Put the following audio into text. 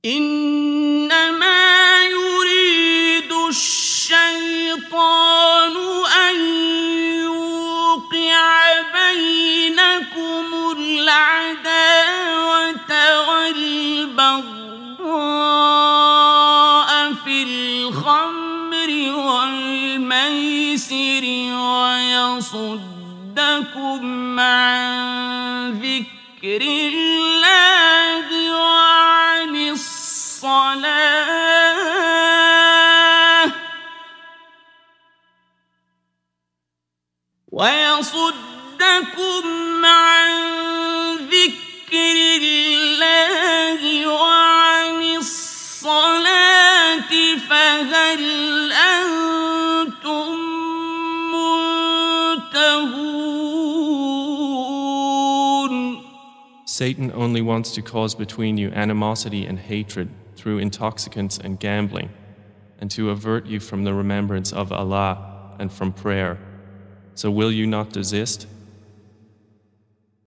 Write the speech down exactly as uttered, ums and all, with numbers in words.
إنما يريد الشيطان أن يوقع بينكم العداوة والبغضاء في الخمر والميسر ويصدكم عن ذكر الله وعن الصلاة ويصدكم عن ذكر الله وعن الصلاة فهل أنتم منتهون. Satan only wants to cause between you animosity and hatred through intoxicants and gambling, and to avert you from the remembrance of Allah and from prayer. So will you not desist?